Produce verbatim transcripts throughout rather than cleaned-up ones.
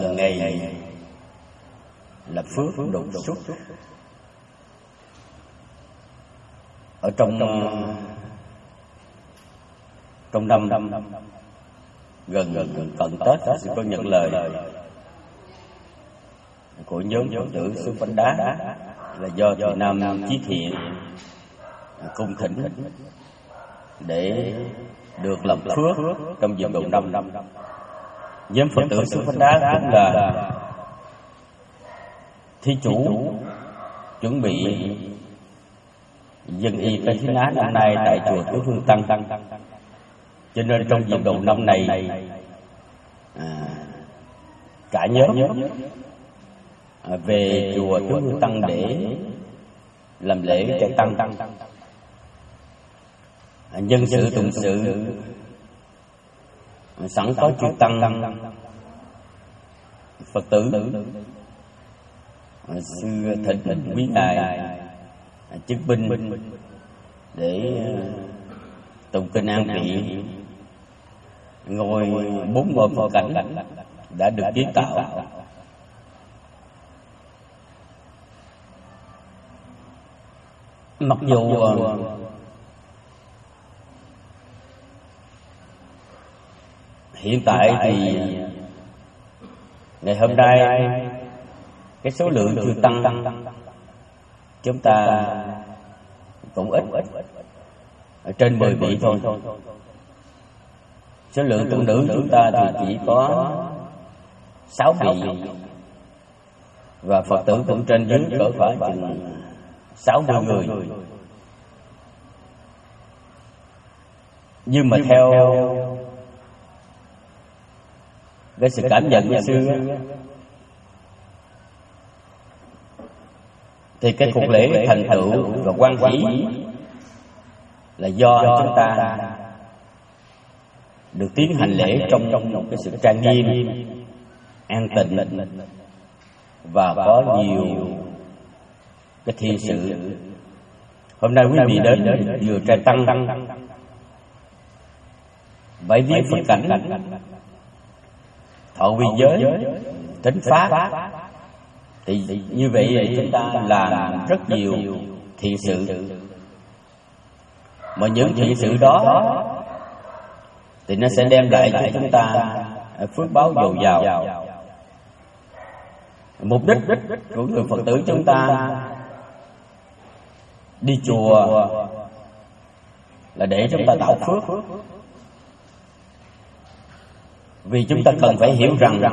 là ngày lập phước đột xuất. Ở trong trong năm gần gần cận Tết sẽ có nhận lời của nhóm Phật tử xứ Phánh Đá, là do Thầy Nam Chí Thiện cung thỉnh để được làm phước trong dịp đầu năm. Nhóm Phật tử xứ Phánh Đá cũng là thí chủ chuẩn bị dân y cái thí ná năm nay tại chùa Tứ Phương Tăng, cho nên trong dịp đầu năm này à, cả nhóm à, về chùa Tứ Phương Tăng để làm lễ trai tăng. À, nhân sự tụng sự sẵn có chư tăng Phật tử sư thịnh quý ngài chức binh để tụng kinh an vị. Ngôi bốn ngôi Phật cảnh đã được kiến tạo. Mặc dù hiện tại thì ngày hôm nay cái số lượng chư tăng chúng ta cũng ít, ở trên mười vị thôi. Số lượng tu nữ chúng ta thì chỉ có sáu vị, và Phật tử cũng trên dưới cỡ phải chừng sáu mươi người. Nhưng mà theo cái sự cảm nhận ngày xưa thì cái cuộc lễ thành tựu và quan hỷ là do chúng ta được tiến hành lễ trong một cái sự trang nghiêm, an tịnh và có nhiều cái thi sự. Hôm nay quý vị đến vừa trai tăng bảy viết Phật cảnh, thọ quy giới, tính pháp, thì như vậy chúng ta làm rất nhiều thiện sự. Mà những thiện sự đó thì nó sẽ đem lại cho chúng ta phước báo dồi dào. Mục đích của người Phật tử chúng ta đi chùa là để chúng ta tạo phước. Vì chúng ta cần phải hiểu rằng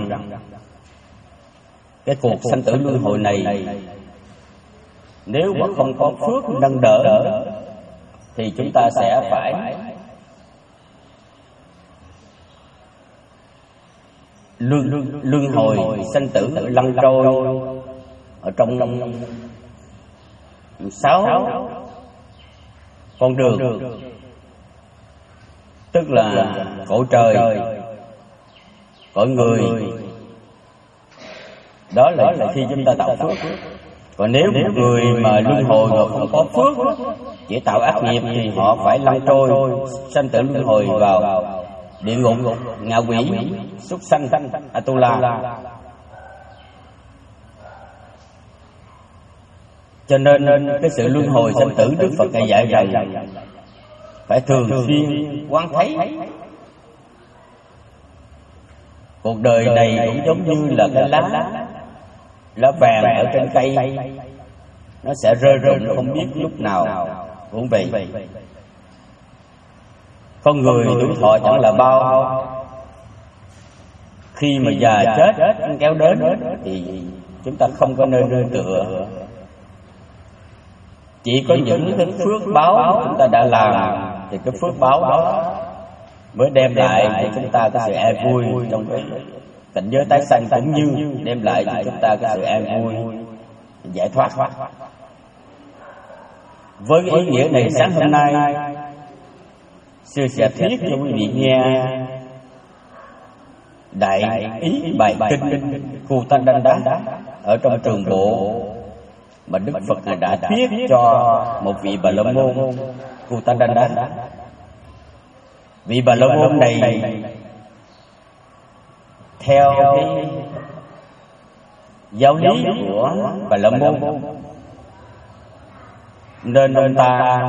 cái cuộc sanh tử luân hồi này, nếu mà không có phước nâng đỡ thì chúng ta sẽ phải luân luân hồi sanh tử lăn trôi ở trong sáu con đường, tức là cõi trời, cõi người. Đó là khi chúng ta tạo phước. Còn nếu một người mà luân hồi mà không có phước, chỉ tạo ác nghiệp, thì họ phải lăn trôi sanh tử luân hồi vào địa ngục, ngạ quỷ, súc sanh, Atula. Cho nên cái sự luân hồi sanh tử, Đức Phật Ngài dạy rằng phải thường xuyên quán thấy. Cuộc đời này cũng giống như là cái lá lá vàng ở trên cây, nó sẽ rơi rụng không biết lúc nào cũng vậy. Con người tuổi thọ chẳng là bao, khi mà già chết kéo đến thì chúng ta không có nơi nương tựa. Chỉ có những cái phước báo chúng ta đã làm thì cái phước báo đó mới đem lại cho chúng ta cái sự an vui trong cái cảnh giới tái sanh, cũng như đem lại cho chúng ta cái sự an vui giải thoát. Với cái ý nghĩa này, sáng hôm nay sư sẽ thuyết cho quý vị nghe đại ý bài kinh Kuttadanda ở trong trường bộ mà Đức Phật Ngài đã thuyết cho một vị Bà La Môn Kuttadanda. Vị Bà La Môn này theo cái giáo lý của Bà La Môn, nên ông ta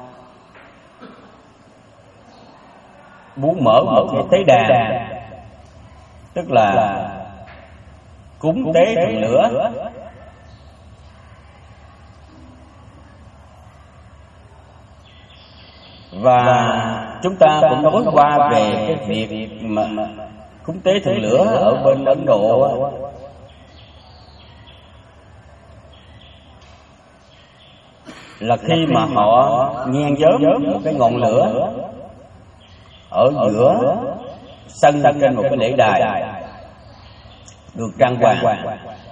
muốn mở một cái tế đàn, tức là cúng tế thần lửa. Và chúng ta cũng nói qua về cái việc mà cúng tế thần lửa ở bên Ấn Độ, là khi mà họ nhen nhóm một cái ngọn lửa ở giữa sân trên một cái lễ đài được trang hoàng,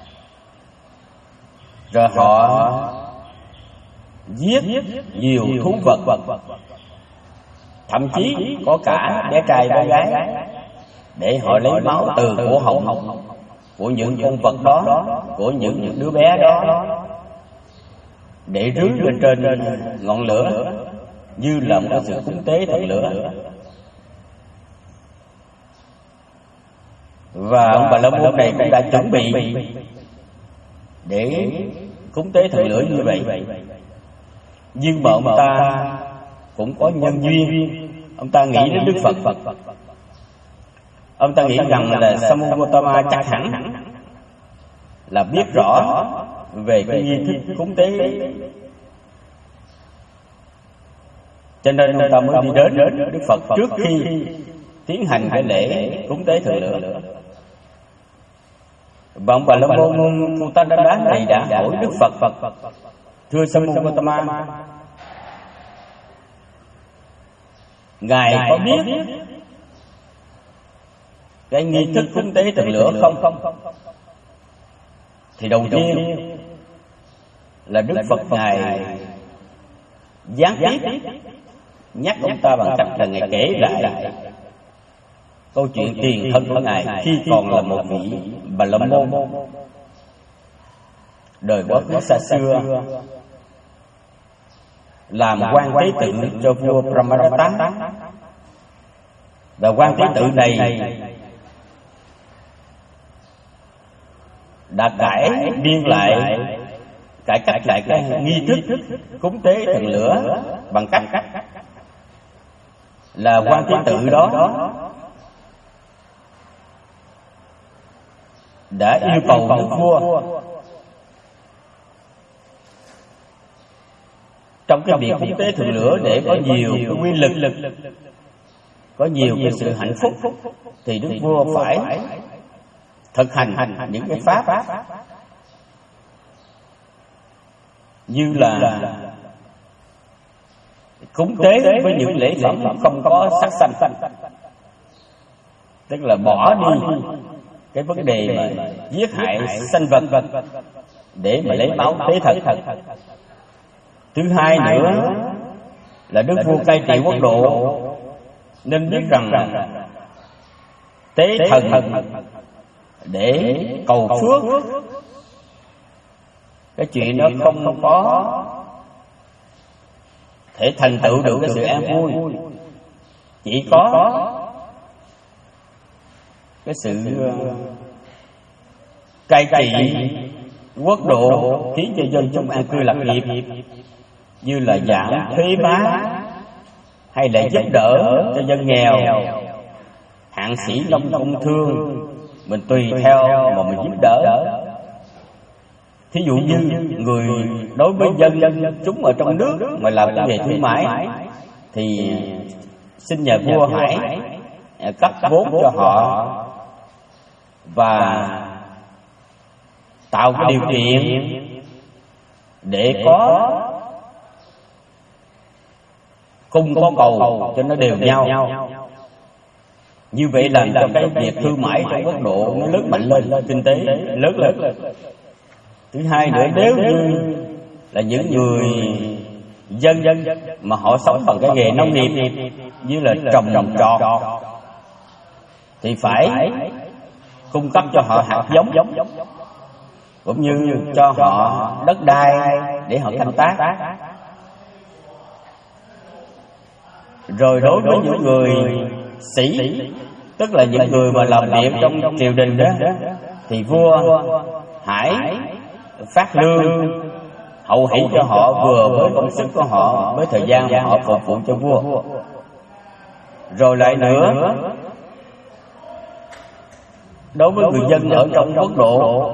rồi họ giết nhiều thú vật, thậm chí có cả bé trai bé gái, để họ lấy máu từ cổ họng của những con vật đó, của những đứa bé đó, để rưới lên trên ngọn lửa như là một sự cúng tế thần lửa. Và ông Bà La Môn này cũng đã chuẩn bị để cúng tế thần lửa như vậy. Nhưng mà ông ta cũng có nhân duyên, ông ta nghĩ đến Đức Phật. Ông ta nghĩ rằng là Samutama chắc hẳn là biết rõ về cái nghi thức cúng tế, cho nên ông ta mới đi đến Đức Phật trước khi tiến hành cái lễ cúng tế thần lửa. Và ông Bà La Môn Kuttadanda này đã hỏi Đức Phật: thưa Samutama, ngài có biết cái nghi thức cúng tế thần lửa không? Thì đầu tiên là Đức Phật ngài gián tiếp nhắc ông ta bằng cách là ngài kể lại câu chuyện tiền thân của ngài khi còn là một vị Bà La Môn đời quá khứ xa xưa, làm quan tế tự cho vua Brahmadatta. Và quan tế tự này đã cải biên lại, cải cách lại cái nghi thức cúng tế thần lửa bằng cách là quan tế tự đó đã yêu cầu đức vua trong cái việc cúng tế thần lửa để có nhiều cái quy lực, có nhiều cái sự hạnh phúc, thì đức vua phải thực hành những cái pháp như là cúng tế với những lễ phẩm không có sát sanh, tức là bỏ đi cái vấn đề mà giết hại sanh vật để mà lấy máu tế thần. Thứ hai nữa là đức vua cai trị quốc độ nên biết rằng tế thần để cầu phước, cái chuyện đó không có thể thành tựu được cái sự an vui, chỉ có cái sự cai trị quốc độ khiến cho dân chúng an cư lạc nghiệp, như là giảm thuế má hay là giúp đỡ cho dân nghèo, hạng sĩ nông công thương, mình tùy theo mà mình giúp đỡ. Thí dụ như người đối với dân chúng ở trong nước mà làm cái nghề thương mại thì xin nhà vua hãy cấp vốn cho họ và tạo cái điều kiện để có cung có cầu cho nó đều nhau. Như vậy làm cho cái việc thương mại trong quốc độ nó lớn mạnh lên, kinh tế lớn lên. Thứ hai nữa, nếu như là những người dân dân mà họ sống bằng cái nghề nông nghiệp như là trồng trọt thì phải cung cấp cho họ hạt giống, cũng như cho họ đất đai để họ canh tác. Rồi đối với những người sĩ, tức là những người mà làm việc trong triều đình đó, thì vua hãy phát lương hậu hỷ cho họ vừa với công sức của họ, với thời gian mà họ phục vụ cho vua. Rồi lại nữa, đối với người dân ở trong quốc độ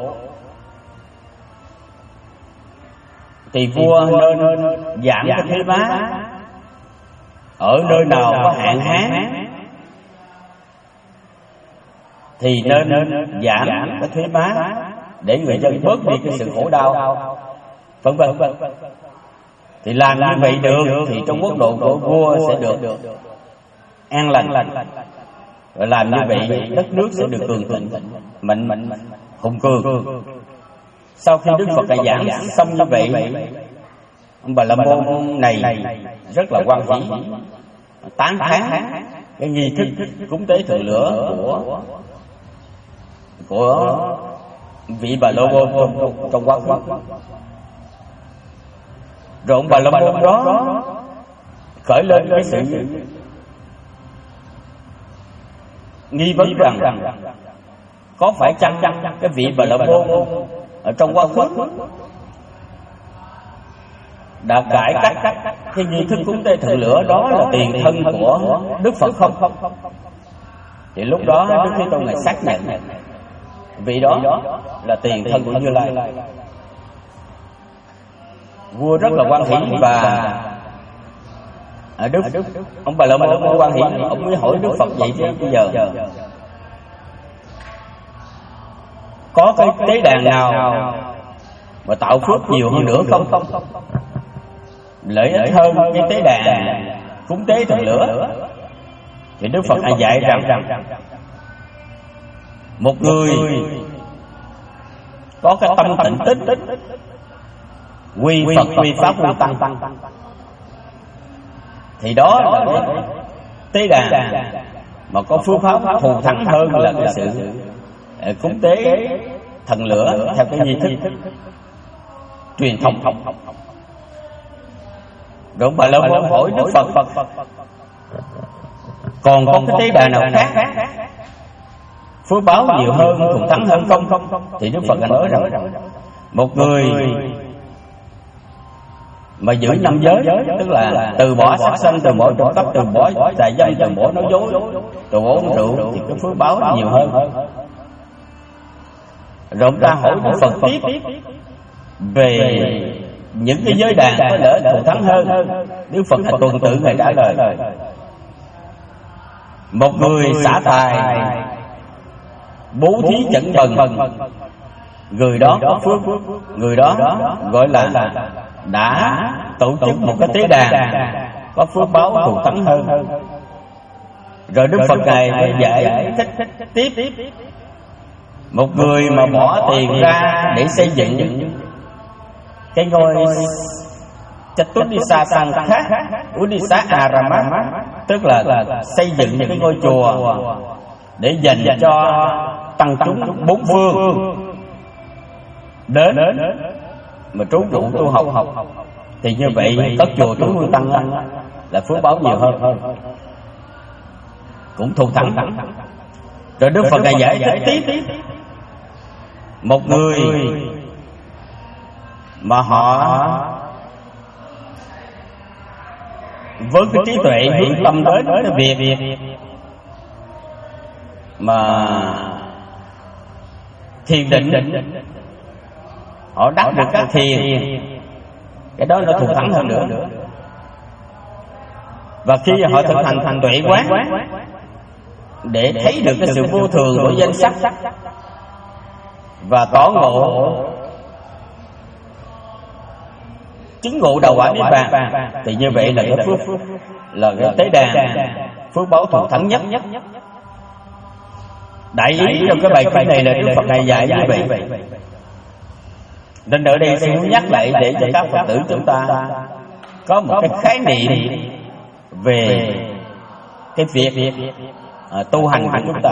thì vua nên giảm cái thuế má. Ở nơi nào có hạn hán thì nên giảm cái thuế má để người dân bớt đi cái sự khổ đau, vân vân. Thì làm như vậy được thì trong quốc độ của vua sẽ được an lành. Và làm như vậy đất nước sẽ được cường thịnh, mạnh mạnh hùng cường. Sau khi Đức Phật đã giảng xong như vậy, ông Bà La Môn này rất là hoan hỷ, tán thán cái nghi thức cúng tế thượng lửa của của vị Bà La Môn trong, trong quá khứ. Rồi ông Bà La Môn đó khởi lên cái sự nghi vấn rằng có phải chăng cái vị Bà La Môn ở trong quá khứ đã cải cách cái nghi thức cúng tế thượng lửa đó là tiền thân của Đức Phật không? Thì lúc đó Đức Thế Tôn ngài xác nhận vị đó là tiền thân của Như Lai. Vua rất là hoan hỷ, và ở Đức ông Bà La Môn hoan hỷ, ông mới hỏi Đức Phật vậy chứ bây giờ có cái tế đàn nào mà tạo phước nhiều hơn nữa không? Lợi ích hơn cái tế đàn cúng tế thượng lửa. Thì Đức Phật đã dạy rằng một người có cái tâm tịnh tích, quy Phật, quy Pháp, quy Tăng, thì đó là cái tế đàn mà có phương pháp thù thắng hơn là cái sự cúng tế thần lửa theo cái nghi thức truyền thống. Rồi Bà La Môn hỏi Đức Phật còn có cái tế đàn nào khác phước báo nhiều hơn, thù thắng hơn không? Thì Đức Phật đã nói rằng một người mà giữ năm giới, tức là từ bỏ sát sanh, từ bỏ trộm cắp, từ bỏ tà dâm, từ bỏ nói dối, từ bỏ uống rượu, thì cái phước báo nhiều hơn. Rồi ông ta hỏi Đức Phật tiếp về những cái giới đàn có lợi thù thắng hơn. Đức Phật là tuần tự ngài trả lời một người xả tài bố thí chẳng bần, người đó có phước, người đó gọi là đã tổ chức một cái tế đàn có phước báo thù thắng hơn. Rồi Đức Phật ngài giải thích tiếp một người mà bỏ tiền ra để xây dựng cái ngôi Chattudisa Sankha Udisa Arama, tức là xây dựng cái ngôi chùa để dành cho tăng chúng bốn phương đến mà trú ngụ tu học, thì như vậy các chùa chúng nuôi tăng là phước báo nhiều hơn, cũng thù thắng. Rồi Đức Phật ngài giải thích tiếp một người mà họ với cái trí tuệ hướng tâm đến cái việc mà thiền định, họ đắc được các thiền, cái đó nó thù thắng hơn nữa. Và khi họ thực hành thành tuệ quán để thấy được cái sự vô thường của danh sắc và tỏ ngộ chứng ngộ đầu quả niết bàn, thì như vậy là cái phước là cái tế đàn phước báo thù thắng nhất. Đại ý trong cái bài kinh này là Đức Phật này dạy như vậy. Nên ở đây tôi muốn nhắc lại để cho các Phật tử chúng ta có một cái khái niệm về cái việc à, tu hành của chúng ta.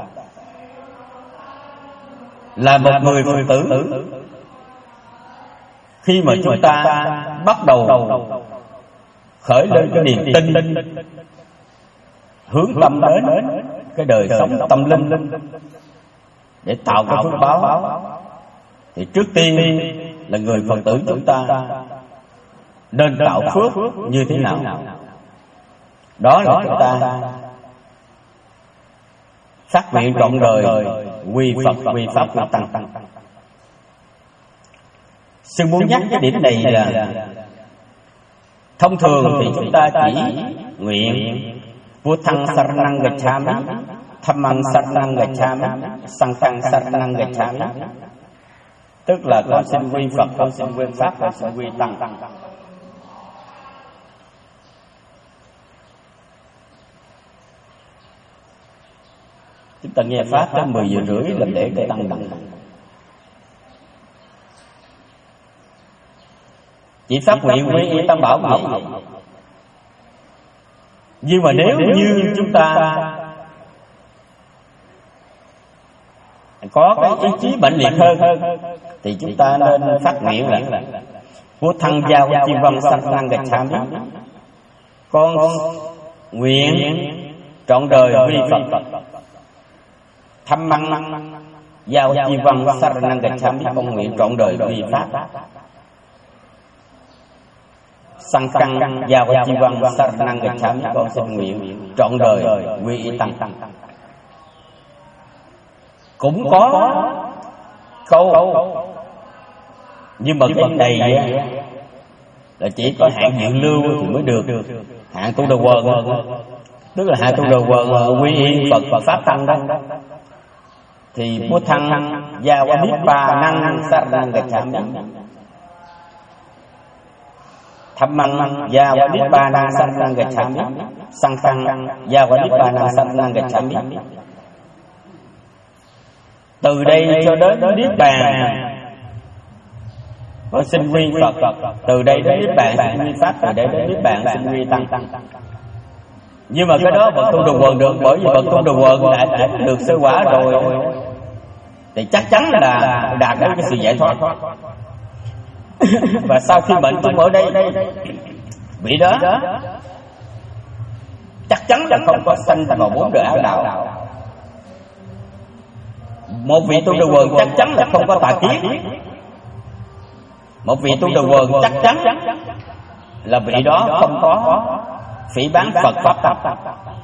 Là một người Phật tử, khi mà chúng ta bắt đầu khởi lên cái niềm tin, hướng tâm đến cái đời sống tâm linh để tạo cái phước báo, Thì trước tiên là người Phật tử chúng ta nên tạo phước như thế nào? Đó là chúng ta phát nguyện trọn đời quy Phật, quy Pháp, quy Tăng. Sư muốn nhắc cái điểm này là thông thường thì chúng ta chỉ nguyện Buddhaṃ saranang gacchāmi, Dhammang saranang gacchāmi, Saṅghang saranang gacchāmi. Tức là con xin quy Phật, con xin quy Pháp, con xin quy Tăng. Chúng ta nghe Pháp tới mười giờ rưỡi là để để Tăng đặng. Chỉ phát nguyện quy y Tam Bảo vậy. Nhưng mà nếu như chúng ta có cái ý chí mạnh liệt hơn thì chúng ta nên phát nguyện là Buddhaṃ Yāvajjīvaṃ saranang gacchāmi. Con nguyện trọn đời quy Phật. Dhammang Yāvajjīvaṃ saranang gacchāmi. Con nguyện trọn đời quy Pháp. Saṅghang Yāvajjīvaṃ saranang gacchāmi. Con xin nguyện trọn đời quy y Tăng. Cũng có câu, nhưng mà cái này là chỉ có hạng hiện lưu thì mới được. Hạng tu đồ quần, tức là hạng tu đồ quần quy y Phật và Pháp Tăng đó, thì Buddhaṃ Yāvajjīvaṃ saranang gacchāmi, Dhammang Yāvajjīvaṃ saranang gacchāmi, Saṅghang Yāvajjīvaṃ saranang gacchāmi. Từ đây cho đến Niết Bàn con xin quy Phật, từ đây đến Niết Bàn xin quy Pháp, từ đây đến Niết Bàn xin quy Tăng. Nhưng mà cái đó bậc tu đồ quần được, bởi vì bậc tu đồ quần đã được sơ quả rồi thì chắc chắn là đạt đến cái sự giải thoát. Và sau khi mệnh chung ở đây, vị đó chắc chắn là không có sanh vào bốn đời ác đạo. Một vị tu đồ quần chắc chắn là không có tà kiến. Một vị tu đồ quần chắc chắn là vị đó không có phỉ báng Phật Pháp Tăng.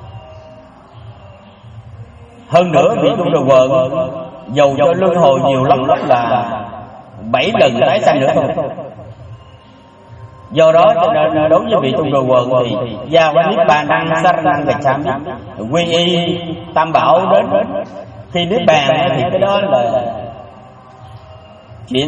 Hơn nữa vị tu đồ quần dầu cho luân hồi nhiều lắm là bảy lần tái sanh nữa thôi. Do đó cho nên đối với vị tu đồ quần thì Yāvajjīvaṃ saranang gacchāmi, quy y Tam Bảo đến khi Niết Bàn thì cái đó là chuyện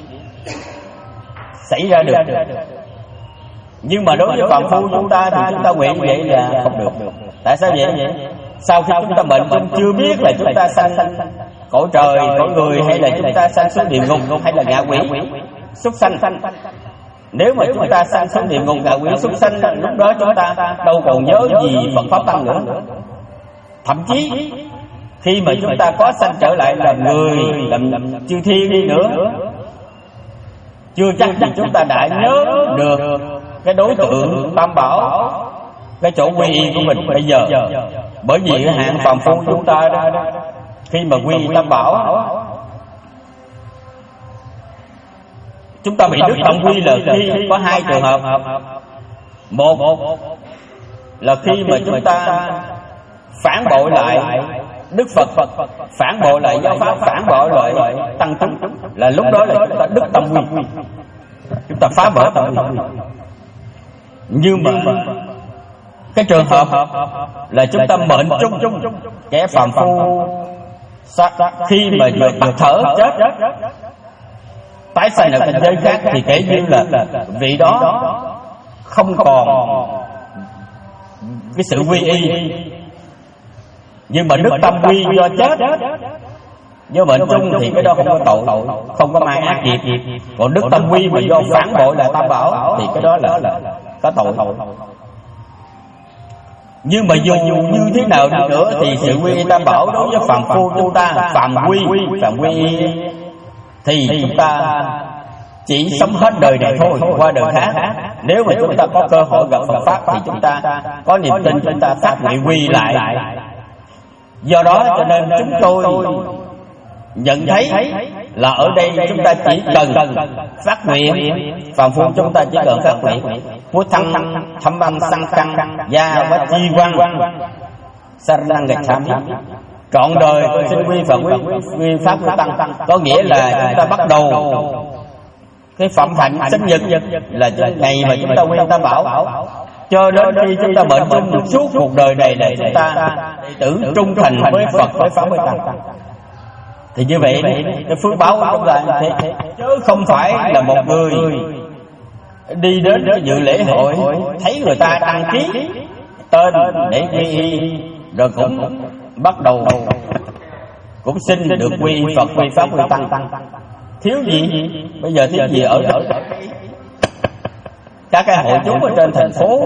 xảy ra được. Nhưng mà đối với phàm phu chúng ta thì chúng ta nguyện vậy là không được. Tại sao vậy? Sau khi chúng ta mệnh chung chưa biết là chúng ta sanh cõi trời, cõi người, hay là chúng ta sanh xuống địa ngục, hay là ngạ quỷ, súc sanh. Nếu mà chúng ta sanh xuống địa ngục, ngạ quỷ, súc sanh, lúc đó chúng ta đâu còn nhớ gì Phật Pháp Tăng nữa. Thậm chí khi mà chúng ta có sanh trở lại làm người, làm, làm chư thiên đi nữa, chưa chắc gì chúng ta đã nhớ được cái đối tượng Tam Bảo, cái chỗ quy y của mình bây giờ. Bởi vì cái hạng phàm phu chúng ta đó, khi mà quy y Tam Bảo, chúng ta bị đức tông quy là khi có hai trường hợp. Một là khi mà chúng ta phản bội lại Đức Phật, phản bội lại giáo pháp, phản bội lại Tăng chúng, là lúc đó là chúng ta đức tâm quy, chúng ta phá vỡ tâm quy. Nhưng mà cái trường hợp là chúng ta mệnh chung kẻ phàm phu, khi mà vừa tắt thở chết tái sanh ở cảnh giới khác thì kể như là vị đó không còn cái sự quy y. Nhưng mà đức tâm quy do chết, do mệnh chung thì cái đó không có tội, không có mang ác nghiệp. Còn đức tâm quy mà do phản bội là Tam Bảo thì cái đó là có tội. Nhưng mà dù như thế nào đi nữa thì sự quy y Tam Bảo đối với phàm phu chúng ta, phàm quy, phàm quy thì chúng ta chỉ sống hết đời này thôi, qua đời khác. Nếu mà chúng ta có cơ hội gặp Phật Pháp thì chúng ta có niềm tin, chúng ta phát nguyện quy lại. Do đó cho nên chúng tôi nhận thấy là ở đây chúng ta chỉ cần phát nguyện, phàm phu chúng ta chỉ cần phát nguyện của thăng thâm văn sang tăng gia và chi văn sarang gacchami, trọn đời xin quy phật quy quy pháp quy tăng, có nghĩa là chúng ta bắt đầu cái phẩm hạnh sinh nhật là ngày mà chúng ta quy tam bảo, cho đến khi chúng ta bệnh chung được suốt cuộc đời này để chúng ta tử trung thành với Phật với pháp với tăng. Thì như vậy cái phước báo của chúng ta như thế, chứ không phải là một người đi đến dự lễ hội thấy người ta đăng ký tên để quy y rồi cũng bắt đầu cũng xin được quy Phật quy pháp quy tăng. Thiếu gì? Bây giờ thiếu gì ở ở các cái hội chúng ở trên thành phố,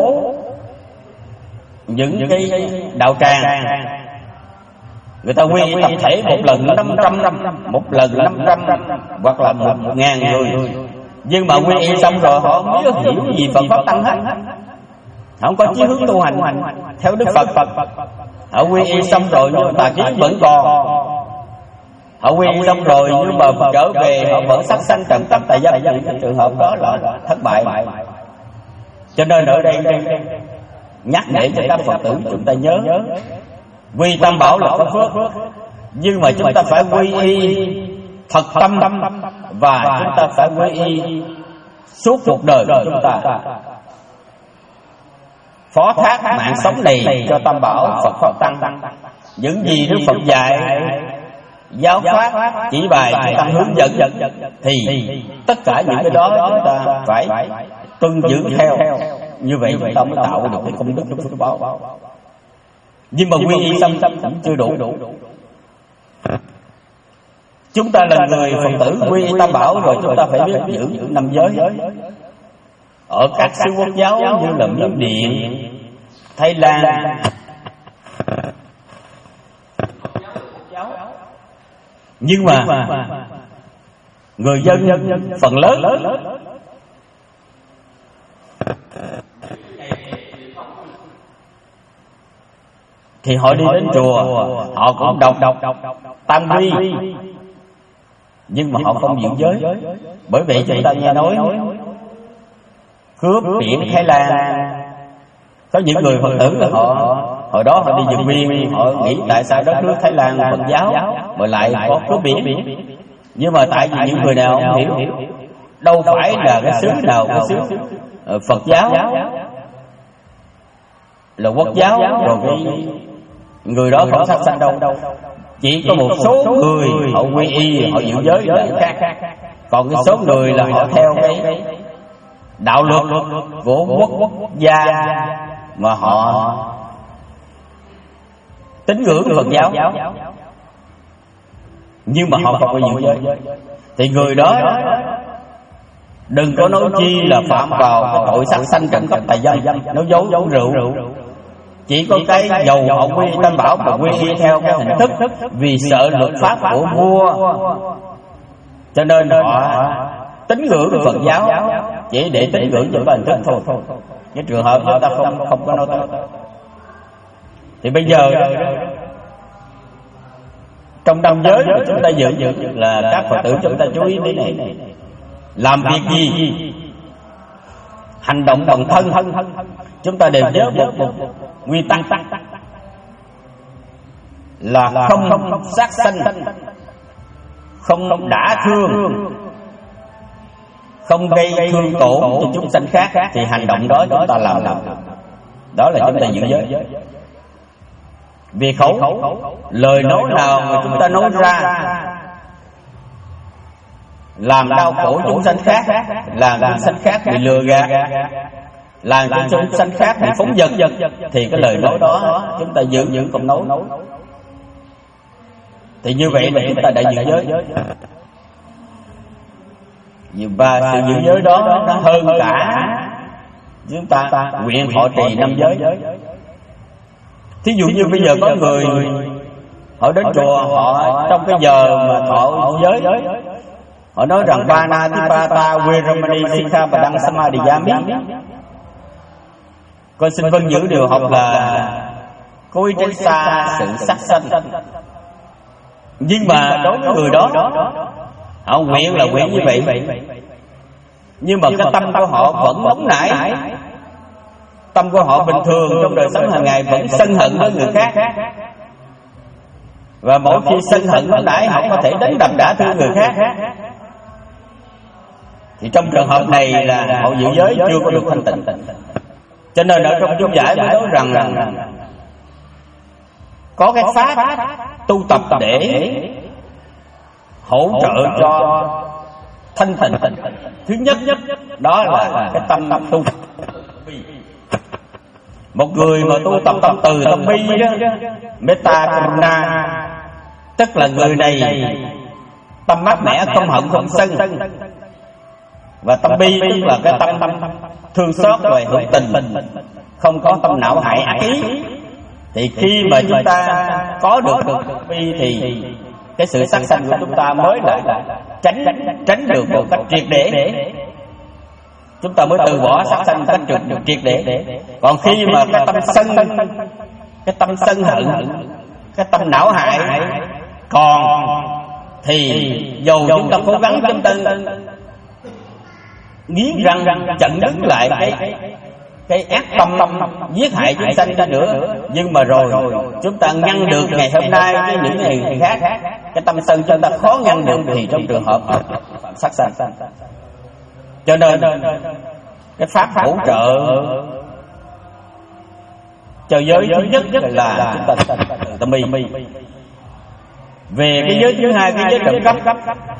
những cái đạo tràng, người ta quy tập thể một lần năm trăm một lần năm trăm hoặc là một ngàn người, nhưng mà quy y xong rồi họ không biết hiểu gì Phật pháp tăng hết, không có chí hướng tu hành theo Đức Phật. Họ quy y xong rồi nhưng mà tà kiến vẫn còn, họ quy y xong rồi nhưng mà trở về họ vẫn sát sanh trộm cắp tại gia, những trường hợp đó là thất bại. Cho nên ở đây nhắc để cho các Phật tử chúng ta nhớ, quy tam bảo là có phước, nhưng mà chúng ta phải quy y thật tâm, và chúng ta phải quy y suốt cuộc đời của chúng ta, phó thác mạng sống này cho tam bảo Phật pháp tăng. Những gì Đức Phật dạy giáo pháp chỉ bài chúng ta hướng dẫn thì tất cả những cái đó chúng ta phải tuân giữ theo, như vậy chúng ta mới tạo được cái công đức của phước báo. Nhưng mà quy y xong cũng chưa đủ. Chúng ta là người Phật tử quy y tam bảo rồi, chúng ta phải biết giữ năm giới. Ở các sư quốc giáo như là Miến Điện, Thái Lan, nhưng mà người dân phần lớn thì họ đi đến chùa, họ cũng đọc đọc tam quy, nhưng mà họ không giữ giới. Bởi vậy chúng ta nghe nói cướp biển Thái Lan, có những người Phật tử là họ hồi đó họ đi dựng viên, họ nghĩ tại sao đất nước Thái Lan Phật giáo mà lại có cướp biển. Nhưng mà tại vì những người nào không hiểu, đâu phải là cái xứ nào cái xứ Phật giáo là quốc giáo rồi cái người đó không sát sanh đâu. Chỉ có một số người họ quy y, họ giữ giới là khác, còn cái số người là họ theo cái đạo luật của quốc gia mà họ tín ngưỡng Phật giáo, nhưng mà họ không có giữ giới. Thì người đó đừng có nói chi là phạm vào cái tội sát sanh trộm cắp tài dâm, nói dối dấu rượu. Chỉ có cái dầu họ quy tam bảo mà quy y theo cái hình thức vì sợ luật pháp của vua, cho nên họ tín ngưỡng Phật giáo chỉ để tín ngưỡng cho hình thức thôi. Cái trường hợp chúng ta không không có nói tới. Thì bây giờ trong năm giới mà chúng ta giữ là các Phật tử chúng ta chú ý đến này, làm việc gì, hành động bằng thân, chúng ta đều nhớ một, một nguyên tắc là không sát sanh, không đả thương, không gây thương tổn cho chúng sanh khác, thì hành động đó chúng ta làm làm đó là chúng ta giữ giới. Vì khẩu lời nói nào mà chúng ta nói ra làm đau khổ chúng sanh khác, làm chúng sanh khác bị lừa gạt, làm cho chúng sanh khác bị phóng dật, thì cái lời nói đó chúng ta giữ giữ không nói. Thì như vậy là chúng ta đã giữ giới. Và sự giữ giới đó nó hơn cả chúng ta nguyện thọ trì năm giới. Thí dụ như bây giờ có người họ đến chùa, họ trong cái giờ mà thọ giới, họ nói rằng Bana Tipata Viramani Sikha Padang Samadhiyami. Con xin vâng giữ điều học là cố ý tránh xa sự sát sanh. Nhưng mà đối với người đó, họ nguyện là nguyện như vậy, nhưng mà cái tâm của họ vẫn nóng nảy. Tâm của họ bình thường trong đời sống hàng ngày vẫn sân hận với người khác, và mỗi khi sân hận nóng nảy họ có thể đánh đập đả thương người khác. Thì trong trường hợp này là họ giữ giới chưa có được thanh tịnh. Cho nên ở trong chú giải mới nói rằng là có cái pháp tu tập để hỗ trợ cho thanh tịnh. Thứ nhất đó là cái tâm tu. Một người mà tu tập tâm từ tâm bi đó, Metta Karuna, tức là người này tâm mát mẻ, không hận không sân. Và tâm bi tức là cái tâm thương xót và hữu tình, không có tâm não hại ác ý. Thì khi mà chúng ta có được được bi thì cái sự sát sanh của chúng ta mới là tránh tránh được một cách triệt để. Chúng ta mới từ bỏ sát sanh cách triệt triệt để. Còn khi mà cái tâm sân, cái tâm sân hận, cái tâm não hại còn, thì dù chúng ta cố gắng chúng ta nghiến răng chặn đứng lại cái cái ác tâm giết hại chúng sanh ra nữa, nhưng mà rồi chúng ta ngăn được ngày hôm nay với những ngày khác, cái tâm sân chúng ta khó ngăn được thì trong trường hợp sát sanh. Cho nên cái pháp hỗ trợ cho giới thứ nhất là chúng ta tâm bi. Về cái giới thứ hai, cái giới trộm cắp,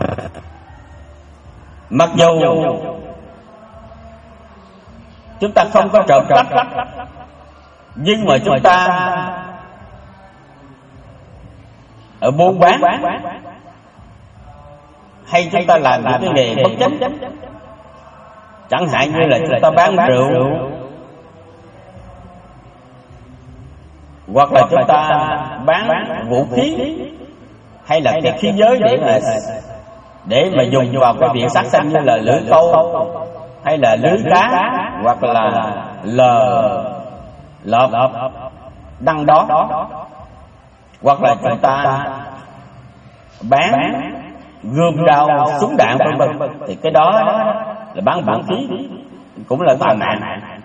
mặc dù chúng ta không có trộm cắp, nhưng mà chúng ta ở buôn bán hay chúng ta làm những cái nghề bất chính, chẳng hạn như là chúng ta bán rượu, hoặc là chúng ta bán vũ khí, hay là cái khí giới để mà để mà dùng vào cái việc sát sanh, như là lưỡi câu, hay là lưới cá, hoặc là lờ lợp đăng đó, hoặc là chúng ta bán gươm đao súng đạn vân vân, thì cái đó là bán vũ khí, cũng là tà mạng.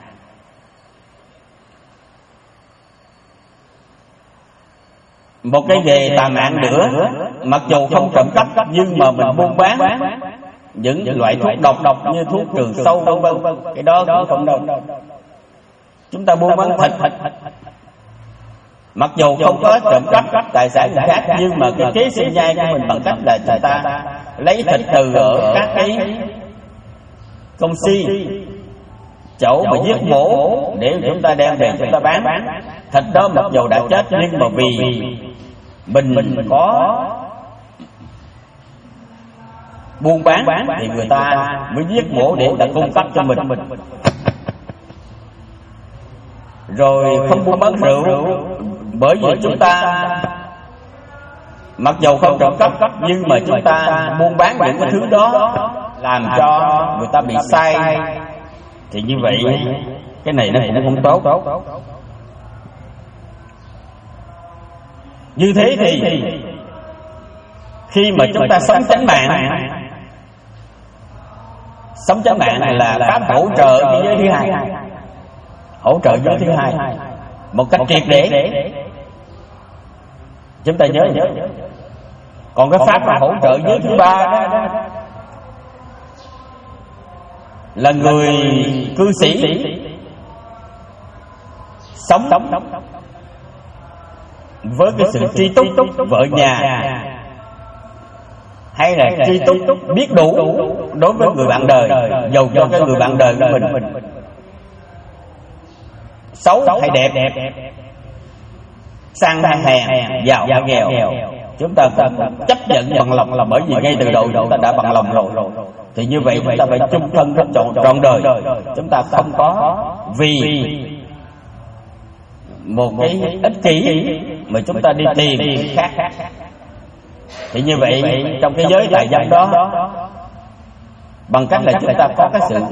Một cái nghề tà mạng nữa, mặc dù không trộm cắp nhưng mà mình buôn bán những loại thuốc độc độc như thuốc trừ sâu vân vân, cái đó cũng không đâu. Chúng ta buôn bán thịt, mặc dù không có trộm cắp tài sản người khác, nhưng mà cái kế sinh nhai của mình bằng cách là chúng ta lấy thịt từ ở các cái công ty, chỗ mà giết mổ để chúng ta đem về chúng ta bán. Thịt đó mặc dù đã chết, nhưng mà vì mình mình có buôn bán thì người ta mới giết mổ để ta cung cấp cho mình. Rồi không buôn bán rượu, bởi vì chúng ta mặc dù không trộm cắp nhưng mà chúng ta buôn bán những cái thứ đó làm cho người ta bị sai, thì như vậy cái này nó cũng không tốt. Như thế thì khi mà chúng ta sống chánh mạng, sống chánh mạng này là pháp hỗ trợ cái giới thứ hai, hỗ trợ giới thứ hai một cách triệt để. Chúng ta nhớ nhớ. Còn cái pháp mà hỗ trợ giới thứ ba đó là người cư sĩ sống với cái sự tri túc vợ nhà, hay là tri túc biết đủ đối với người bạn đời, dầu cho cái người bạn đời của mình xấu hay đẹp, sang hay hèn, giàu hay nghèo, chúng ta chấp nhận bằng lòng, là bởi vì ngay từ đầu chúng ta đã bằng lòng rồi. Thì như vậy chúng ta phải chung thân rất trọn trọn đời. Chúng ta không có vì một cái ích kỷ mà chúng ta đi tìm người khác. Thì như vậy trong cái giới tài dâm đó, bằng cách là chúng ta có cái sự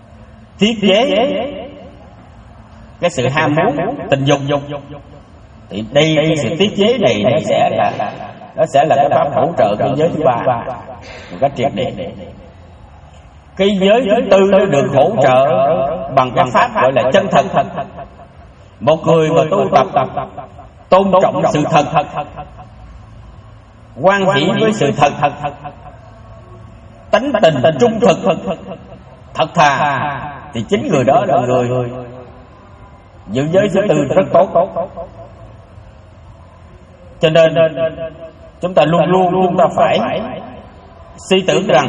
thiết chế cái sự ham muốn tình dục, Thì đây cái sự tiết chế này nó sẽ là nó sẽ là cái pháp hỗ trợ cái giới thứ ba một cách triệt để. Cái giới thứ tư nó được hỗ trợ bằng cái pháp gọi là chân thật. Một người mà tu tập tôn trọng sự thật, hoan hỷ với sự thật, tánh tình trung thực, thật thà, thì chính người đó là người giữ giới thứ tư rất tốt. Cho nên chúng ta luôn luôn chúng ta phải suy tưởng rằng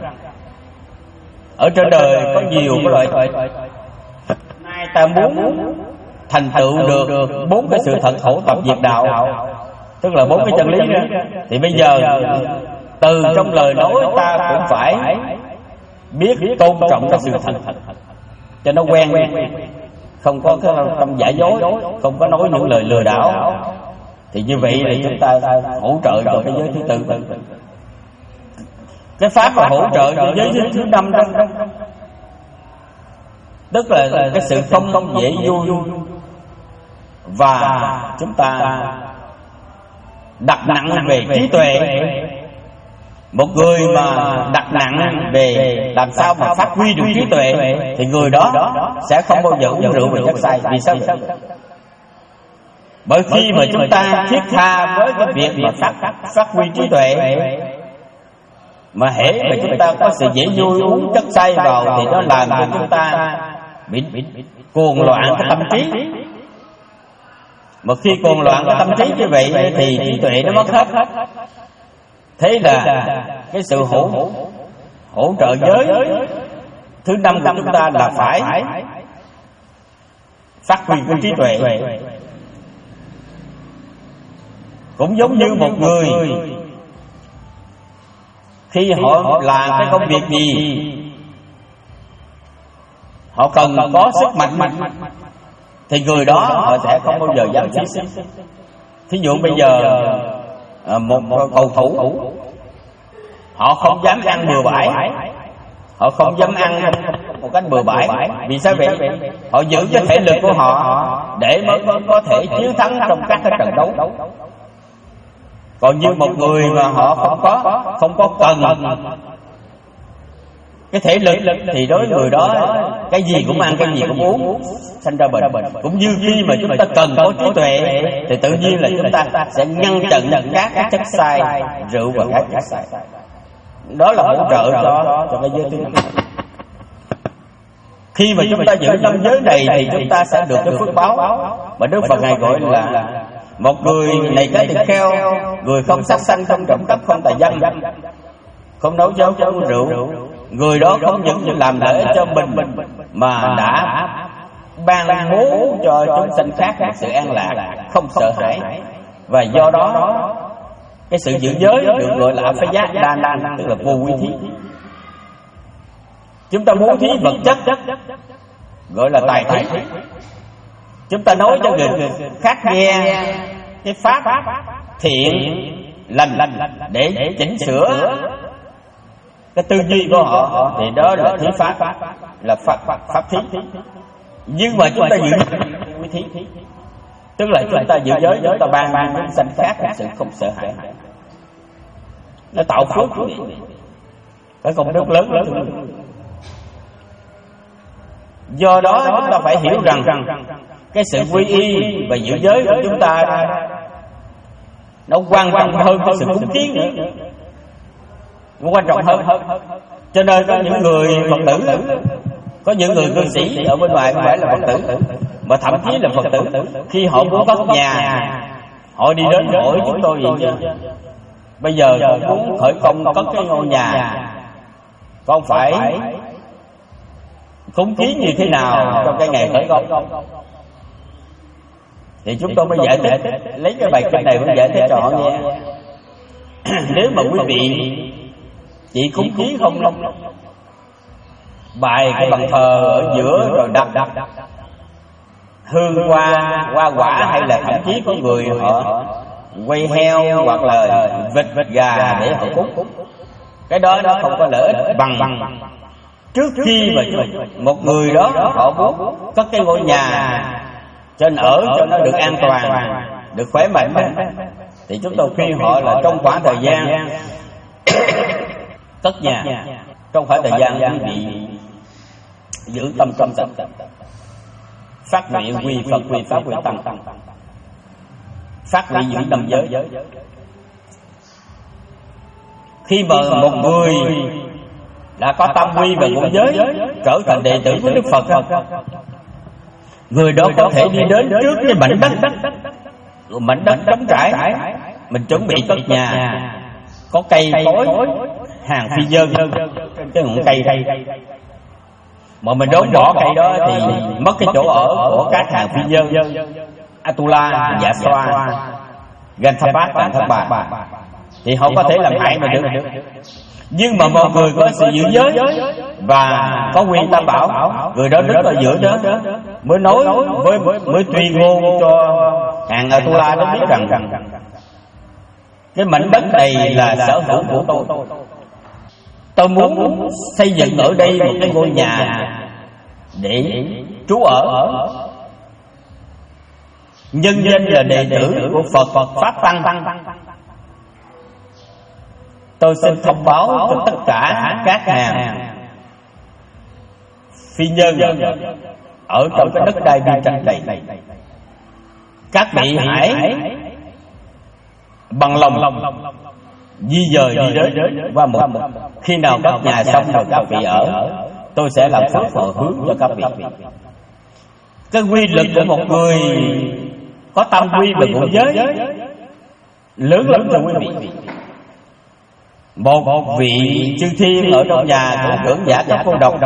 ở trên đời có nhiều cái loại, nay ta muốn thành tựu được bốn cái sự thật khổ tập diệt đạo, tức là bốn cái chân lý đó, thì bây giờ từ trong lời nói ta cũng phải biết tôn trọng cái sự thật cho nó quen, không có cái tâm giả dối, không có nói những lời lừa đảo. Thì như vậy thì chúng ta hỗ trợ cho cái giới thứ tư. Cái pháp mà hỗ trợ cho giới thứ năm đó, tức là cái sự không dễ vui, và chúng ta đặt nặng về trí tuệ. Một người mà đặt nặng về làm sao mà phát huy được trí tuệ thì người đó sẽ không bao giờ uống rượu và chất say. Vì sao vậy? Bởi khi mà chúng ta thiết tha với cái việc mà phát phát huy trí tuệ, mà hễ mà chúng ta có sự dễ vui uống chất say vào thì nó làm cho chúng ta bị cuồng loạn cái tâm trí. Mà khi cuồng loạn cái tâm trí như vậy thì trí tuệ nó mất hết. Thế là cái sự hỗ hỗ trợ giới thứ năm của chúng ta là phải phát huy cái trí tuệ. Cũng giống như một người khi họ làm cái công việc gì, họ cần có sức mạnh mạnh thì người đó họ sẽ không bao giờ dám phí sức. Thí dụ bây giờ một cầu thủ, họ không dám ăn bừa bãi, họ không dám ăn một cách bừa bãi. Vì sao vậy? Họ giữ cái thể lực của họ để mới có thể chiến thắng trong các cái trận đấu. Còn như một người mà họ không có không có cần cái thể lực thì đối với người đó cái gì cũng ăn, cái gì cũng uống, sanh ra bệnh. Cũng như khi mà chúng ta cần có trí tuệ thì tự nhiên là chúng ta sẽ ngăn chặn các cái chất sai, rượu và các chất sai. Đó là hỗ trợ cho cho cái giới thứ năm. Khi mà chúng ta giữ năm giới này thì chúng ta sẽ được cái phước báo mà Đức Phật ngài gọi là một người này cái thịt kheo, người không sát sanh, không trộm cắp, không tà dâm, không nấu cháo, không uống rượu. Người đó không những làm lợi cho mình mà đã ban bố cho chúng sanh khác một sự an lạc, không sợ hãi. Và do đó cái sự giữ giới được gọi là Apaya Dana, tức là vô quý thí. Chúng ta bố thí vật chất gọi là tài thí. Chúng ta nói cho người khác nghe cái pháp thiện lành để chỉnh sửa cái tư duy của họ thì đó là thí pháp, là pháp pháp thí. Nhưng mà chúng ta giữ quý thí, tức là chúng ta giữ giới, chúng ta ban ban chúng sanh khác một sự không sợ hãi, nó tạo phước, cái công đức lớn lắm. Do đó chúng ta phải hiểu rằng cái sự quy y và giữ giới của chúng ta nó quan trọng hơn cái sự cúng kiến nữa, nó quan trọng hơn. Cho nên có những người Phật tử, có những người cư sĩ ở bên ngoài không phải là Phật tử, mà thậm chí là Phật tử, khi họ muốn cất nhà, họ đi đến hỏi chúng tôi vậy chứ, bây giờ tôi muốn khởi công cất cái ngôi nhà, con phải cúng kiến như thế nào trong cái ngày khởi công? Thì chúng tôi mới giải thích, lấy cái bài kinh này mới giải thích cho họ nghe. Nếu mà quý vị chỉ cúng kiến không long bài cái bàn thờ ở giữa rồi đặt hương hoa hoa quả, hay là thậm chí có người họ quay heo hoặc là vịt vịt gà để họ cúng, cái đó nó không có lợi ích bằng trước khi mà một người đó họ muốn có cái ngôi nhà cho nên ở cho nó được an toàn, được khỏe mạnh đó, thì chúng tôi khuyên họ là trong khoảng thời gian cất nhà, trong khoảng thời gian quý vị giữ tâm trong sạch, phát nguyện quy Phật, quy Pháp, quy Tăng, phát nguyện giữ năm giới. Khi mà một người đã có tâm quy về ngũ giới, trở thành đệ tử của Đức Phật, người đó có thể đi đến trước cái mảnh đất, mảnh đất trống trải, mình chuẩn bị cất nhà, có cây cối, hàng phi nhân, cái ngọn cây đây, mà mình đốn bỏ cây đó thì mất cái chỗ ở của các hàng phi nhân, Atula, Dạ Xoa, Ganthapat và Thất Bà, thì họ có thể làm hại mình được. Nhưng mà một người có sự giữ giới và có quyền tam bảo, người đó đứng ở giữa đó mới nói với mới tuyên ngôn cho hàng Atula nó biết rằng cái mảnh đất này là sở hữu của tôi. Tôi muốn xây dựng ở đây một cái ngôi nhà để trú ở. Nhân danh là đệ tử của Phật Pháp Tăng, tôi xin thông báo cho tất cả các hàng phi nhân ở trong cái đất đai biên tranh này, các vị hãy bằng lòng di dời đi đến qua một, khi nào các nhà xong rồi các vị ở, tôi sẽ làm phước phở hướng cho các vị. Cái quy lực của một người có tâm quy về ngũ giới lớn lắm thưa quý vị. Một vị chư thiên ở trong nhà của trưởng giả các cô độc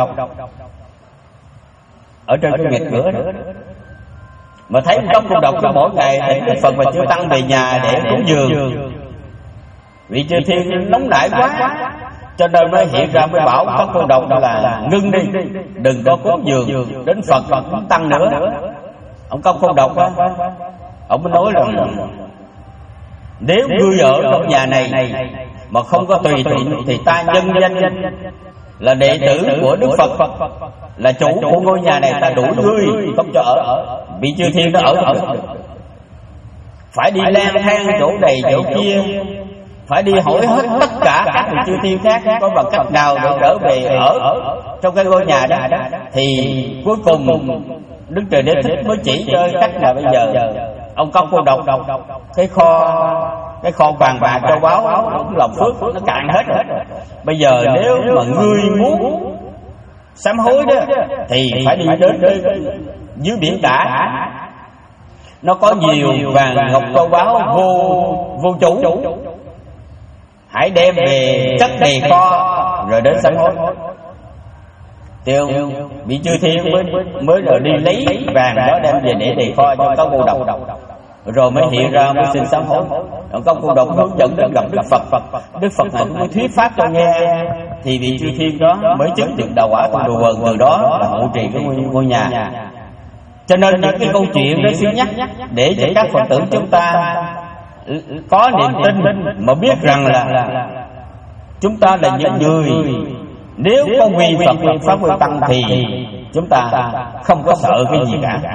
ở trên cái nghịch cửa đó, mà thấy trong cô độc cho mỗi ngày thỉnh Đức Phật và chư Tăng về nhà để cúng dường, vị chư thiên nóng nảy quá, cho nên mới hiện ra mới bảo các cô độc là ngưng đi, đừng có cúng dường đến Phật và cúng Tăng nữa. Ông công cô độc á, ông mới nói rằng nếu ngươi ở trong nhà này mà không có tùy thuận thì ta nhân danh là đệ tử của Đức Phật, là chủ của ngôi nhà này, ta đuổi ngươi không cho ở. Vị chư thiên nó ở không được, phải đi lang thang chỗ này chỗ kia, phải đi hỏi hết tất cả các vị chư thiên khác có bằng cách nào để trở về ở trong cái ngôi nhà đó. Thì cuối cùng Đức Trời Đế Thích mới chỉ cho cách là bây giờ ông công cô độc, cái kho cái kho vàng bạc châu báu cũng lòng phước nó cạn hết rồi. Bây giờ nếu mà ngươi muốn sám hối đó thì phải đi đến dưới biển cả, nó có nhiều vàng ngọc châu báu vô vô chủ, hãy đem về chất đầy kho rồi đến sám hối. Tiêu bị chư thiên mới mới rồi đi lấy vàng đó đem về để đề kho cho các cô độc, rồi mới hiện ra mới xin sám hối. Các cô độc hướng dẫn đến gặp Đức Phật, Đức Phật này mới thuyết pháp cho nghe, thì vị chư thiên đó mới chứng được đạo quả con đồ vần, từ đó là hộ trì cái ngôi, ngôi nhà. Cho nên những cái câu chuyện đó xin nhắc để cho các Phật tử chúng ta có niềm tin mà biết rằng là chúng ta là những người nếu có quy Phật quy Pháp quy Tăng thì chúng ta không có sợ cái gì cả.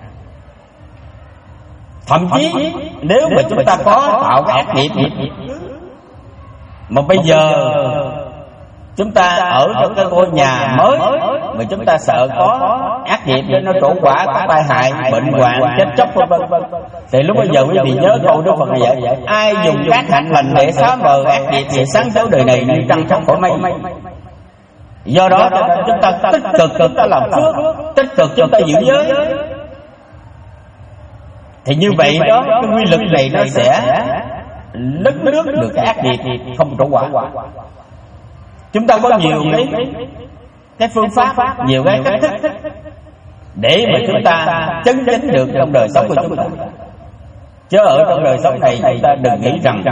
Thậm chí nếu mà chúng ta có tạo cái ác nghiệp mà bây giờ chúng ta ở trong cái ngôi nhà mới mà chúng ta sợ có ác nghiệp để nó trổ quả, có tai hại, bệnh hoạn, chết chóc vân vân, thì lúc bây giờ quý vị nhớ câu Đức Phật này vậy: ai dùng các hạnh lành để xóa mờ ác nghiệp thì sáng sớm đời này như trăng trong cõi mây. Do đó chúng ta tích cực chúng ta làm phước, tích cực chúng ta giữ giới, thì như vậy đó cái quy lực này nó sẽ lấn nước được cái ác nghiệp không trổ quả. Chúng ta có nhiều cái cái phương pháp, nhiều cái cách thức để mà chúng ta chấn chỉnh được trong đời sống của chúng ta. Chứ ở trong đời sống này chúng ta đừng nghĩ rằng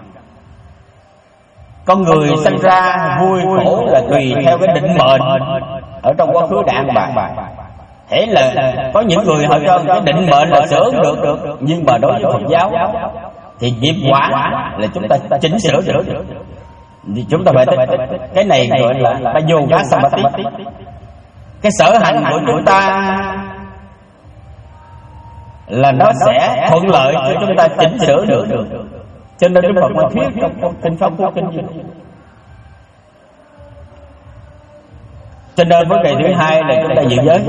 con người sinh ra vui khổ là tùy theo cái định mệnh ở trong quá khứ đã ăn bài. Thế là có những người họ cho cái định mệnh là sửa được, được nhưng mà đối với Phật giáo thì nghiệp quả là chúng ta chỉnh sửa được. Thì chúng ta phải cái này gọi là Bayoga Samadhi. Cái sở hành của chúng ta là nó sẽ thuận lợi cho chúng ta chỉnh sửa được. Cho nên Đức Phật mới thuyết trong kinh Pháp Cú Kinh. Cho nên vấn đề thứ hai là chúng ta giữ giới.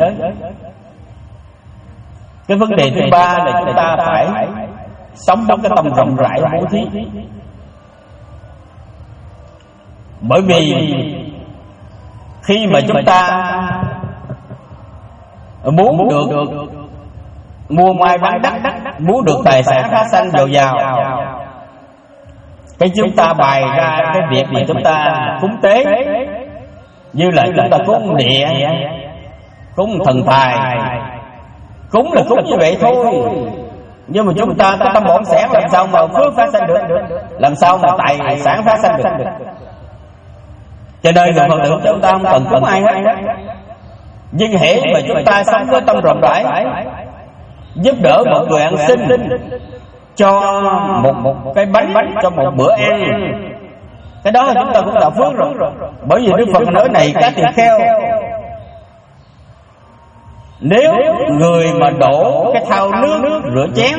Cái vấn đề thứ ba là chúng ta phải sống trong cái tâm rộng rãi bố thí. Bởi vì khi mà chúng ta muốn được mua mai bán đắt, muốn được tài sản phát sanh dồi dào, cái chúng ta bày ra cái việc mà chúng ta cúng tế, như là chúng ta cúng địa, cúng thần tài, cúng là cúng như vậy thôi. Nhưng mà chúng ta có tâm bổn sản, làm sao mà phước phát sanh được, làm sao mà tài sản phát sanh được. Cho nên người Phật tử chúng ta không cần cúng ai hết. Nhưng hễ mà chúng ta sống với tâm rộng rãi, giúp đỡ một người ăn xin, cho một, một cái bánh, cho một bữa ăn, cái đó chúng ta cũng tạo phước rồi. Bởi vì Đức Phật nói này cá tỳ kheo, nếu người mà đổ cái thau nước rửa chén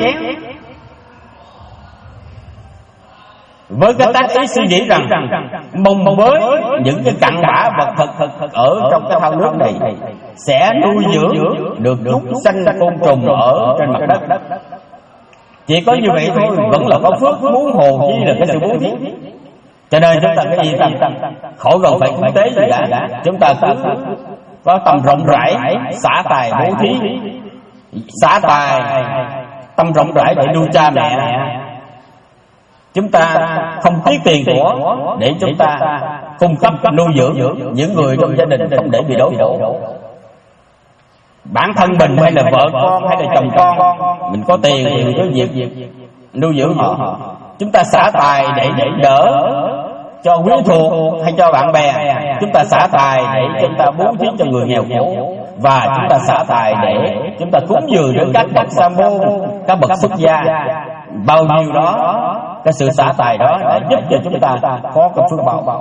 với cái tác ý suy nghĩ rằng mong với những cái cặn bã vật thực thực ở trong cái thau nước này sẽ nuôi dưỡng được chúng sanh côn trùng ở trên mặt đất, chỉ có như vậy thôi vẫn là có phước, muốn hồ chi là cái sự bố thí. Cho nên chúng ta cái gì tâm khỏi cần phải cúng tế gì cả, chúng ta cứ có tâm rộng rãi, xả tài bố thí, xả tài tâm rộng rãi để nuôi cha mẹ. Chúng ta không tiếc tiền của để chúng ta cung cấp nuôi dưỡng những người trong gia đình, không để bị đói khổ. Bản thân mình hay là vợ con hay là chồng con, mình có tiền thì mình có việc nuôi dưỡng họ. Chúng ta xả tài để giúp đỡ cho quyến thuộc hay cho bạn bè. Chúng ta xả tài để chúng ta bố thí cho người nghèo khổ. Và chúng ta xả tài để chúng ta cúng dường đến các bậc sa môn, các bậc xuất gia. Bao nhiêu đó, cái sự xả tài đó đã giúp cho chúng ta có cái phước báo.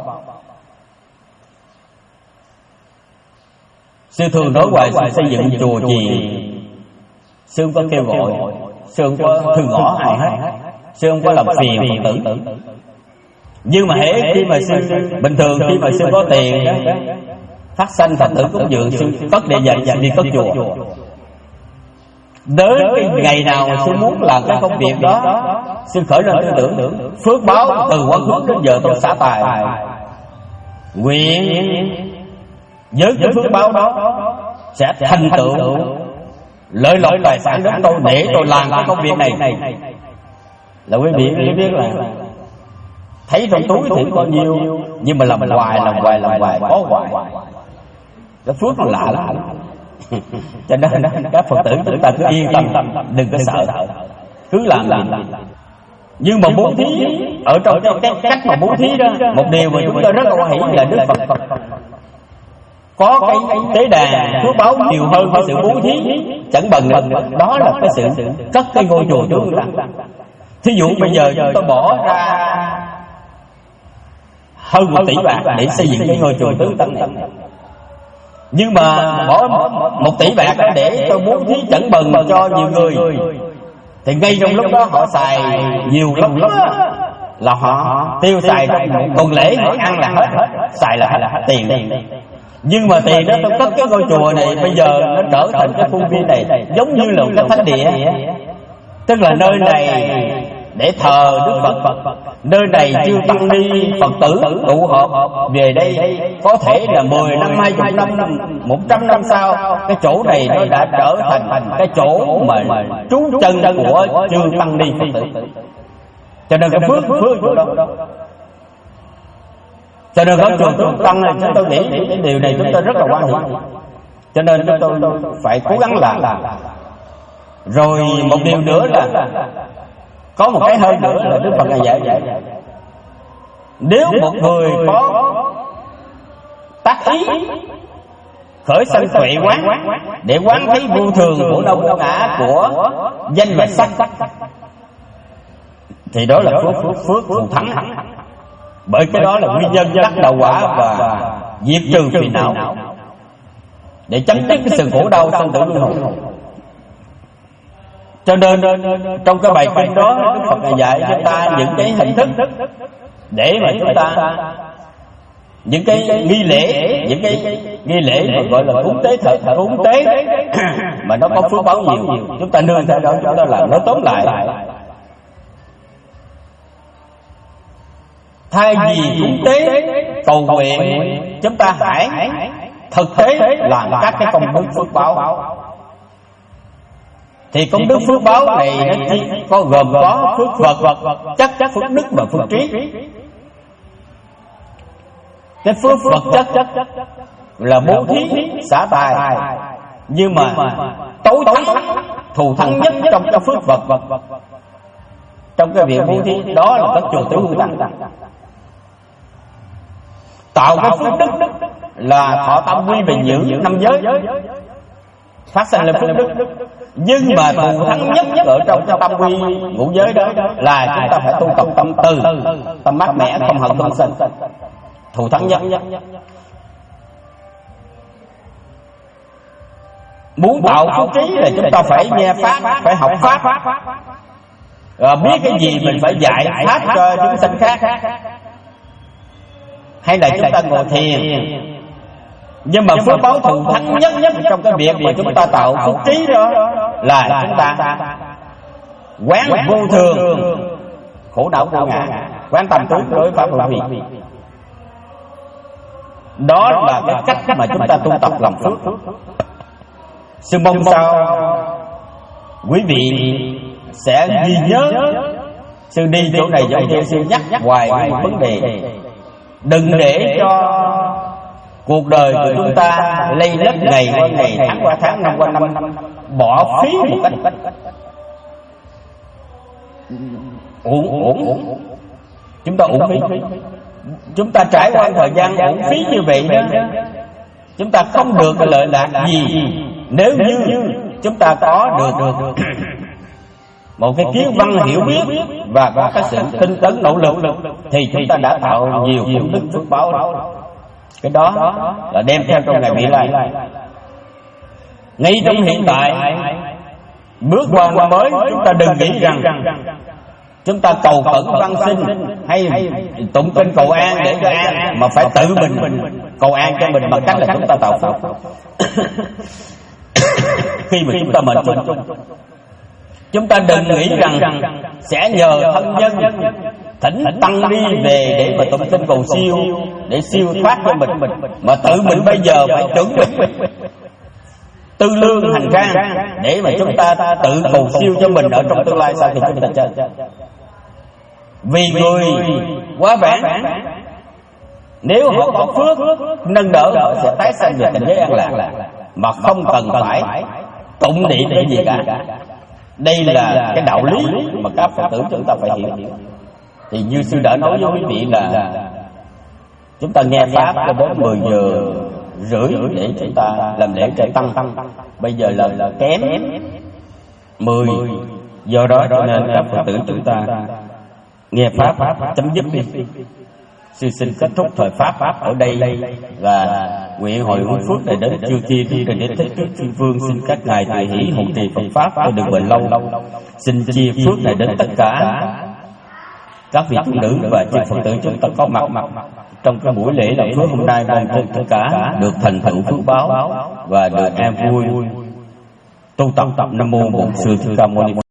Sư thường nói hoài sự xây dựng chùa gì, sư không có kêu gọi, sư không có thư ngõ ai hết, sư không có làm phiền Phật tử. Nhưng mà hễ khi mà sư bình thường, khi mà sư có tiền đó, phát sanh Phật tử cúng dường, sư cất để dành đi cất chùa. Đến cái ngày nào sư muốn làm cái công việc đó, sư khởi lên tư tưởng phước báo từ quá khứ đến giờ tôi xả tài, nguyện với cái phước báo đó sẽ thành tựu lợi lộc tài sản đến tôi để tôi làm cái công việc này. Là quý vị biết là thấy trong túi thì bao nhiêu, nhưng mà làm hoài làm hoài làm hoài có hoài, cái phước nó lạ lạ. Cho nên các Phật tử chúng ta cứ yên tâm, đừng có sợ, cứ làm làm. Nhưng mà bố thí ở trong cái, cái cách mà bố thí đó, một điều mà chúng ta rất là quan hỷ là Đức Phật có cái tế đàn phước báo nhiều hơn cái sự bố thí chẳng bằng được. Đó là cái sự cất cái ngôi chùa chúng ta. Thí dụ bây giờ chúng ta bỏ ra hơn một tỷ bạc để xây dựng cái ngôi chùa tứ tầng này, nhưng mà bỏ một tỷ bạc để tôi bố thí chẳng bần cho nhiều người, thì ngay trong lúc đó họ xài nhiều lắm là họ tiêu xài trong tuần lễ, họ ăn là hết, xài là hết tiền. Nhưng mà tiền đó tôi cất cái ngôi chùa này bây giờ nó trở thành cái khuôn viên này giống như là một cái thánh địa, tức là nơi này để thờ Đức Phật, nơi này chư tăng ni Phật tử tụ họp về đây, có thể là mười năm, hai mươi năm, một trăm năm sau cái chỗ này nó đã trở thành cái chỗ mà trú chân của chư tăng ni Phật tử. Cho nên cái phước phước chỗ đó. Cho nên có chùa tứ tăng này chúng tôi nghĩ cái điều này chúng tôi rất là quan trọng. Cho nên chúng tôi phải cố gắng làm. Rồi một điều nữa là có một cái hơn nữa là Đức Phật này dạy dạy nếu một người có tác ý khởi sanh tuệ quán để quán thấy vô thường của đâu vô ngã của danh và sắc, thì đó là phước phước phước phù thắng. Bởi cái đó là nguyên nhân đắc đạo quả và diệt trừ phiền não, để chấm dứt cái sự khổ đau sanh tử luân hồi. Cho nên trong cái bài kinh đó, Đức Phật Ngài dạy chúng ta những cái hình thức để mà chúng ta, những cái nghi lễ, những cái nghi lễ mà gọi là cúng tế thật, cúng tế mà nó có phước báo nhiều, chúng ta nương theo đó chúng ta làm. Nó tóm lại, thay vì cúng tế cầu nguyện, chúng ta hãy thực tế làm các cái công đức phước báo. Thì công đức phước báo này nó chỉ có gồm có phước vật chất, phước đức và phước trí. Cái phước vật chất là bố thí xả tài, nhưng mà tối thắng thù thắng nhất trong cái phước vật, trong cái việc bố thí đó là các chùa tiểu hương tăng. Tạo cái phước đức là thọ tâm quy về những năm giới, phát sinh lên phước đức. Nhưng mà thù thắng nhất ở trong cái tâm quy ngũ giới đó là chúng ta phải tu tập tâm từ, tâm mát mẻ, không hận không sinh, thù thắng nhất. Muốn tạo phước trí là chúng ta phải nghe pháp, phải học pháp, rồi biết cái gì mình phải dạy pháp cho chúng sanh khác. Hay là chúng ta ngồi thiền, nhưng mà phước báo thù thắng nhất nhất trong cái việc mà chúng ta tạo phước trí đó là chúng ta quán vô thường, khổ não vô ngã, quán tâm tướng đối pháp vô vi. Đó là cái cách mà chúng ta tu tập làm phước. Sư mong sao quý vị sẽ ghi nhớ. Sư đi chỗ này chỗ kia, sư nhắc hoài một vấn đề. Đừng để cho cuộc đời của chúng ta lây lất ngày qua ngày, tháng qua tháng, năm qua năm, bỏ phí một cách uổng uổng. Chúng ta uổng phí. Chúng ta trải qua thời gian uổng phí như vậy đó, chúng ta không được cái lợi lạc gì. Nếu như chúng ta có được một cái kiến văn hiểu biết và có cái sự tinh tấn nỗ lực, thì chúng ta đã tạo nhiều công đức phước báo. Cái đó là đem theo trong ngày vị lai. Ngay trong hiện tại, bước qua năm mới, chúng ta đừng nghĩ rằng chúng ta cầu khẩn văn sinh hay tụng kinh cầu an để cho an, mà phải tự mình cầu an cho mình bằng cách là chúng ta tạo phước. Khi mà chúng ta mệnh chung, chúng ta đừng nghĩ rằng sẽ nhờ thân nhân thỉnh tăng đi về để mà tụng kinh cầu siêu, để siêu thoát cho mình, mà tự mình bây giờ phải chuẩn bị tư lương hành trang để mà chúng ta tự cầu siêu cho mình ở trong tương lai sau khi chúng ta chết. Vì người quá vãng, nếu họ có phước nâng đỡ, họ sẽ tái sanh về cảnh giới an lạc mà không cần phải tụng niệm để gì cả. Đây là cái đạo lý mà các Phật tử chúng ta phải hiểu. Thì như sư đã nói với quý vị là chúng ta nghe pháp cho đến mười giờ rưỡi để chúng ta làm lễ trai tăng. Bây giờ là, là kém mười, do đó cho nên các Phật tử chúng ta nghe pháp chấm dứt đi. Sư xin kết thúc thời pháp ở đây và nguyện hội hướng phước này đến chư thiên rồi đến thế trước chư vương. Xin các ngài tùy hỷ hộ trì Phật pháp cho được bền lâu. Xin chia phước này đến tất cả các vị tu nữ và chư Phật tử chúng ta có mặt trong cái buổi lễ làm phước hôm nay. Mong tất cả được thành tựu phước báo và được an vui tu tập. Nam mô Bổn Sư Thích Ca Mâu Ni Phật.